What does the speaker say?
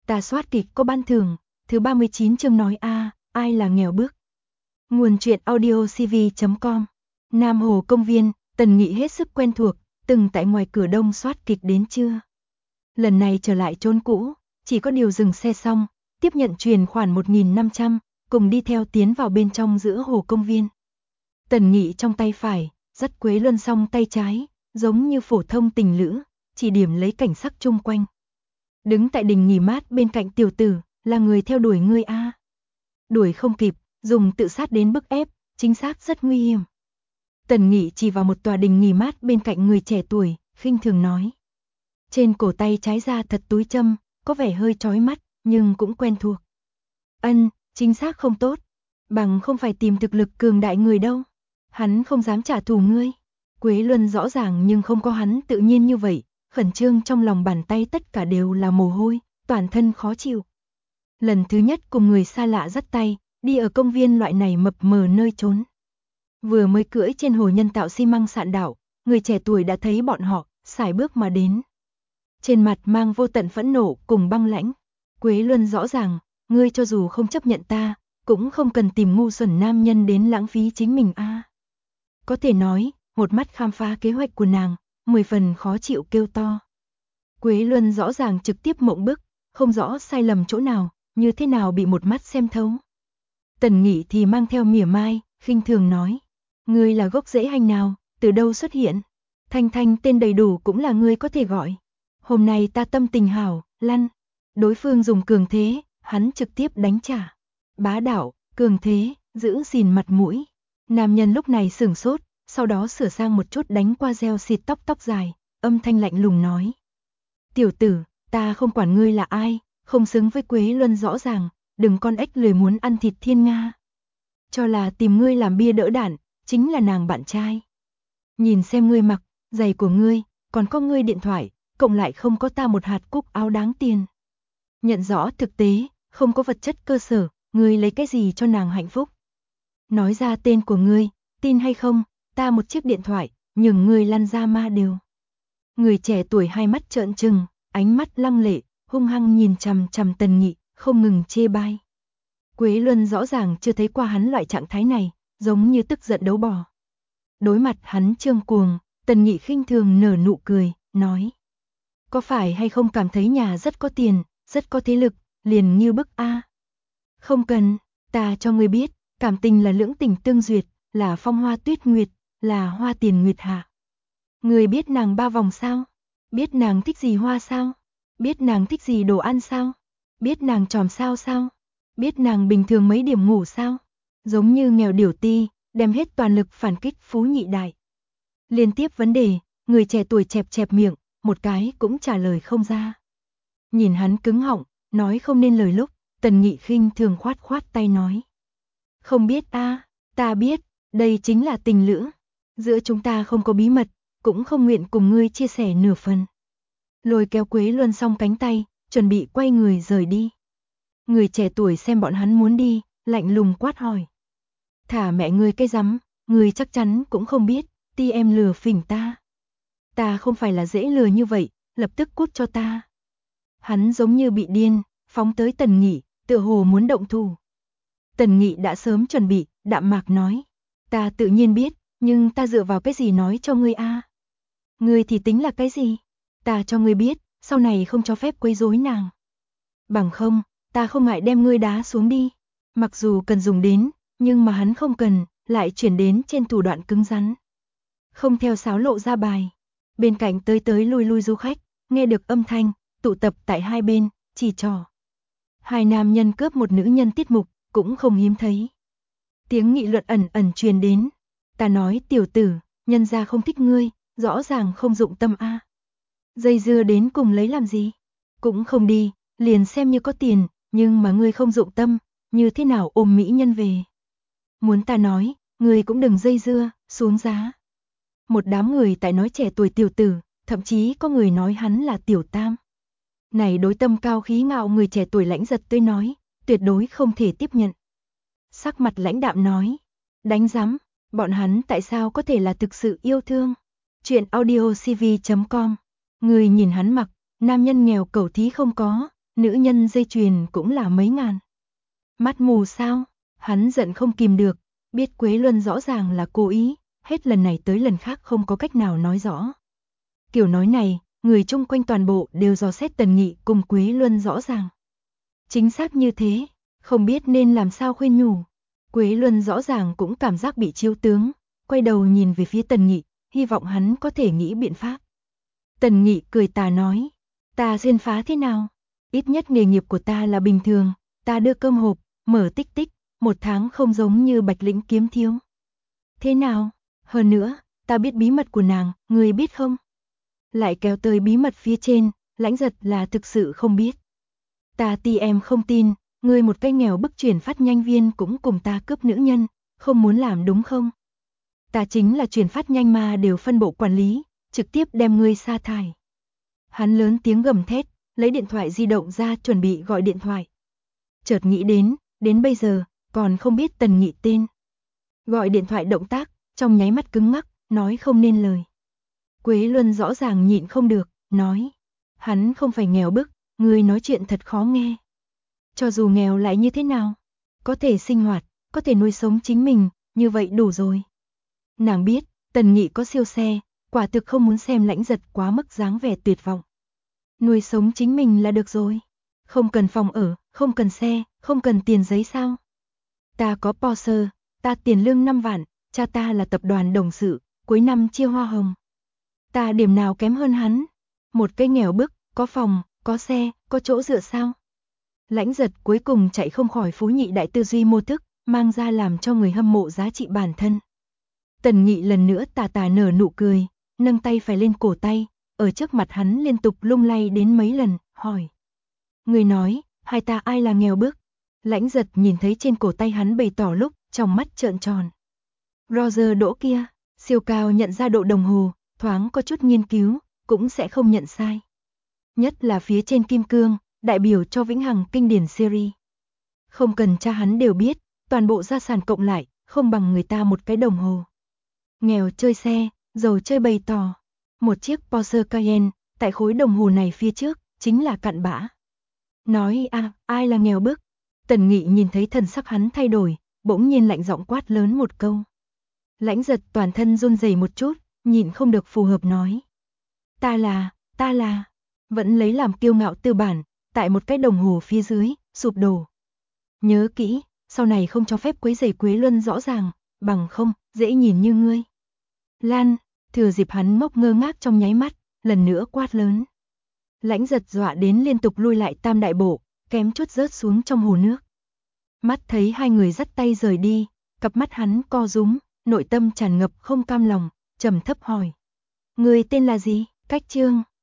Ta soát kịch có ban thưởng, thứ 39 chương nói ai là nghèo bước. Nguồn truyện audio cv.com. Nam Hồ công viên, Tần Nghị hết sức quen thuộc, từng tại ngoài cửa đông soát kịch đến trưa. Lần này trở lại chốn cũ, chỉ có điều dừng xe xong, tiếp nhận chuyển khoản 1.500, cùng đi theo tiến vào bên trong giữa hồ công viên. Tần Nghị trong tay phải, dắt Quế Luân song tay trái, giống như phổ thông tình lữ, chỉ điểm lấy cảnh sắc chung quanh. Đứng tại đình nghỉ mát bên cạnh tiểu tử, là người theo đuổi ngươi a. Đuổi không kịp, dùng tự sát đến bức ép, chính xác rất nguy hiểm. Tần Nghị chỉ vào một tòa đình nghỉ mát bên cạnh người trẻ tuổi, khinh thường nói. Trên cổ tay trái ra thật túi châm, có vẻ hơi chói mắt, nhưng cũng quen thuộc. Chính xác không tốt, bằng không phải tìm thực lực cường đại người đâu. Hắn không dám trả thù ngươi. Quế Luân rõ ràng nhưng không có hắn tự nhiên như vậy, khẩn trương trong lòng bàn tay tất cả đều là mồ hôi, toàn thân khó chịu. Lần thứ nhất cùng người xa lạ dắt tay, đi ở công viên loại này mập mờ nơi trốn. Vừa mới cưỡi trên hồ nhân tạo xi măng sạn đảo, người trẻ tuổi đã thấy bọn họ, sải bước mà đến. Trên mặt mang vô tận phẫn nộ cùng băng lãnh. Quế Luân rõ ràng, ngươi cho dù không chấp nhận ta, cũng không cần tìm ngu xuẩn nam nhân đến lãng phí chính mình a. Có thể nói, một mắt khám phá kế hoạch của nàng, 10 phần khó chịu kêu to. Quế Luân rõ ràng trực tiếp mộng bức, không rõ sai lầm chỗ nào, như thế nào bị một mắt xem thấu. Tần Nghị thì mang theo mỉa mai, khinh thường nói. Ngươi là gốc rễ hành nào, từ đâu xuất hiện? Thanh Thanh tên đầy đủ cũng là ngươi có thể gọi. Hôm nay ta tâm tình hảo, lăn. Đối phương dùng cường thế, hắn trực tiếp đánh trả. Bá đạo, cường thế, giữ gìn mặt mũi. Nam nhân lúc này sửng sốt, sau đó sửa sang một chút đánh qua gel xịt tóc dài, âm thanh lạnh lùng nói. Tiểu tử, ta không quản ngươi là ai, không xứng với Quế Luân rõ ràng, đừng con ếch lười muốn ăn thịt thiên nga. Cho là tìm ngươi làm bia đỡ đạn, chính là nàng bạn trai. Nhìn xem ngươi mặc, giày của ngươi, còn có ngươi điện thoại, cộng lại không có ta một hạt cúc áo đáng tiền. Nhận rõ thực tế, không có vật chất cơ sở, ngươi lấy cái gì cho nàng hạnh phúc. Nói ra tên của ngươi, tin hay không, ta một chiếc điện thoại, nhường ngươi lăn ra ma đều. Người trẻ tuổi hai mắt trợn trừng, ánh mắt lăng lệ, hung hăng nhìn chằm chằm Tần Nghị, không ngừng chê bai. Quế Luân rõ ràng chưa thấy qua hắn loại trạng thái này, giống như tức giận đấu bò. Đối mặt hắn trương cuồng, Tần Nghị khinh thường nở nụ cười, nói. Có phải hay không cảm thấy nhà rất có tiền, rất có thế lực, liền như bức a? Không cần, ta cho ngươi biết, cảm tình là lưỡng tình tương duyệt, là phong hoa tuyết nguyệt, là hoa tiền nguyệt hạ. Ngươi biết nàng ba vòng sao? Biết nàng thích gì hoa sao? Biết nàng thích gì đồ ăn sao? Biết nàng tròm sao sao? Biết nàng bình thường mấy điểm ngủ sao? Giống như nghèo điểu ti, đem hết toàn lực phản kích phú nhị đại. Liên tiếp vấn đề, người trẻ tuổi chẹp miệng, một cái cũng trả lời không ra. Nhìn hắn cứng họng, nói không nên lời lúc, Tần Nghị khinh thường khoát tay nói. Không biết a, ta biết, đây chính là tình lữ. Giữa chúng ta không có bí mật, cũng không nguyện cùng ngươi chia sẻ nửa phần. Lôi kéo Quế Luân xong cánh tay, chuẩn bị quay người rời đi. Người trẻ tuổi xem bọn hắn muốn đi, lạnh lùng quát hỏi. Thả mẹ ngươi cái rắm, ngươi chắc chắn cũng không biết, ti em lừa phỉnh ta. Ta không phải là dễ lừa như vậy, lập tức cút cho ta. Hắn giống như bị điên, phóng tới Tần Nghị, tựa hồ muốn động thủ. Tần Nghị đã sớm chuẩn bị, đạm mạc nói. Ta tự nhiên biết, nhưng ta dựa vào cái gì nói cho ngươi a? Ngươi thì tính là cái gì? Ta cho ngươi biết, sau này không cho phép quấy rối nàng. Bằng không, ta không ngại đem ngươi đá xuống đi. Mặc dù cần dùng đến, nhưng mà hắn không cần, lại chuyển đến trên thủ đoạn cứng rắn. Không theo sáo lộ ra bài. Bên cạnh tới lui du khách, nghe được âm thanh, tụ tập tại hai bên, chỉ trò. Hai nam nhân cướp một nữ nhân tiết mục, cũng không hiếm thấy. Tiếng nghị luận ẩn truyền đến. Ta nói tiểu tử, nhân gia không thích ngươi, rõ ràng không dụng tâm a. Dây dưa đến cùng lấy làm gì? Cũng không đi, liền xem như có tiền, nhưng mà ngươi không dụng tâm, như thế nào ôm mỹ nhân về? Muốn ta nói, ngươi cũng đừng dây dưa, xuống giá. Một đám người tại nói trẻ tuổi tiểu tử, thậm chí có người nói hắn là tiểu tam. Này đối tâm cao khí ngạo người trẻ tuổi lãnh giật tươi nói, tuyệt đối không thể tiếp nhận. Sắc mặt lãnh đạm nói, đánh rắm, bọn hắn tại sao có thể là thực sự yêu thương? Chuyện audio cv.com. Người nhìn hắn mặc, nam nhân nghèo cẩu thí không có, nữ nhân dây chuyền cũng là mấy ngàn. Mắt mù sao? Hắn giận không kìm được, biết Quế Luân rõ ràng là cố ý, hết lần này tới lần khác không có cách nào nói rõ. Kiểu nói này, người chung quanh toàn bộ đều dò xét Tần Nghị cùng Quế Luân rõ ràng. Chính xác như thế, không biết nên làm sao khuyên nhủ. Quế Luân rõ ràng cũng cảm giác bị chiếu tướng, quay đầu nhìn về phía Tần Nghị, hy vọng hắn có thể nghĩ biện pháp. Tần Nghị cười tà nói, ta xuyên phá thế nào? Ít nhất nghề nghiệp của ta là bình thường, ta đưa cơm hộp, mở tích tích, 1 tháng không giống như Bạch Lĩnh kiếm thiếu. Thế nào? Hơn nữa, ta biết bí mật của nàng, người biết không? Lại kéo tới bí mật phía trên, Lãnh Giật là thực sự không biết. Ta ti em không tin, ngươi một cái nghèo bức chuyển phát nhanh viên cũng cùng ta cướp nữ nhân, không muốn làm đúng không? Ta chính là chuyển phát nhanh mà đều phân bộ quản lý, trực tiếp đem ngươi sa thải. Hắn lớn tiếng gầm thét, lấy điện thoại di động ra chuẩn bị gọi điện thoại. Chợt nghĩ đến bây giờ, còn không biết Tần Nghị tên. Gọi điện thoại động tác, trong nháy mắt cứng ngắc, nói không nên lời. Quế Luân rõ ràng nhịn không được, nói. Hắn không phải nghèo bức, người nói chuyện thật khó nghe. Cho dù nghèo lại như thế nào, có thể sinh hoạt, có thể nuôi sống chính mình, như vậy đủ rồi. Nàng biết, Tần Nghị có siêu xe, quả thực không muốn xem Lãnh Giật quá mức dáng vẻ tuyệt vọng. Nuôi sống chính mình là được rồi. Không cần phòng ở, không cần xe, không cần tiền giấy sao? Ta có Porsche, ta tiền lương 5 vạn, cha ta là tập đoàn đồng sự, cuối năm chia hoa hồng. Ta điểm nào kém hơn hắn? Một cái nghèo bức, có phòng, có xe, có chỗ dựa sao? Lãnh Giật cuối cùng chạy không khỏi Phú Nhị đại tư duy mô thức, mang ra làm cho người hâm mộ giá trị bản thân. Tần Nghị lần nữa tà tà nở nụ cười, nâng tay phải lên cổ tay, ở trước mặt hắn liên tục lung lay đến mấy lần, hỏi. Người nói, hai ta ai là nghèo bức? Lãnh Giật nhìn thấy trên cổ tay hắn bày tỏ lúc, trong mắt trợn tròn. Roger đỗ kia, siêu cao nhận ra độ đồng hồ, thoáng có chút nghiên cứu, cũng sẽ không nhận sai. Nhất là phía trên kim cương, đại biểu cho vĩnh hằng kinh điển series. Không cần cha hắn đều biết, toàn bộ gia sản cộng lại, không bằng người ta một cái đồng hồ. Nghèo chơi xe, giàu chơi bày tỏ. Một chiếc Porsche Cayenne, tại khối đồng hồ này phía trước, chính là cặn bã. Nói ai là nghèo bức? Tần Nghị nhìn thấy thần sắc hắn thay đổi, bỗng nhiên lạnh giọng quát lớn một câu. Lãnh Giật toàn thân run rẩy một chút, nhịn không được phù hợp nói. Ta là, vẫn lấy làm kiêu ngạo tư bản, tại một cái đồng hồ phía dưới, sụp đổ. Nhớ kỹ, sau này không cho phép quấy rầy Quế Luân rõ ràng, bằng không, dễ nhìn như ngươi. Lan, thừa dịp hắn ngốc ngơ ngác trong nháy mắt, lần nữa quát lớn. Lãnh Giật dọa đến liên tục lui lại tam đại bộ, kém chút rớt xuống trong hồ nước. Mắt thấy hai người dắt tay rời đi, cặp mắt hắn co rúm, nội tâm tràn ngập không cam lòng, trầm thấp hỏi. Người tên là gì? Cách Trương.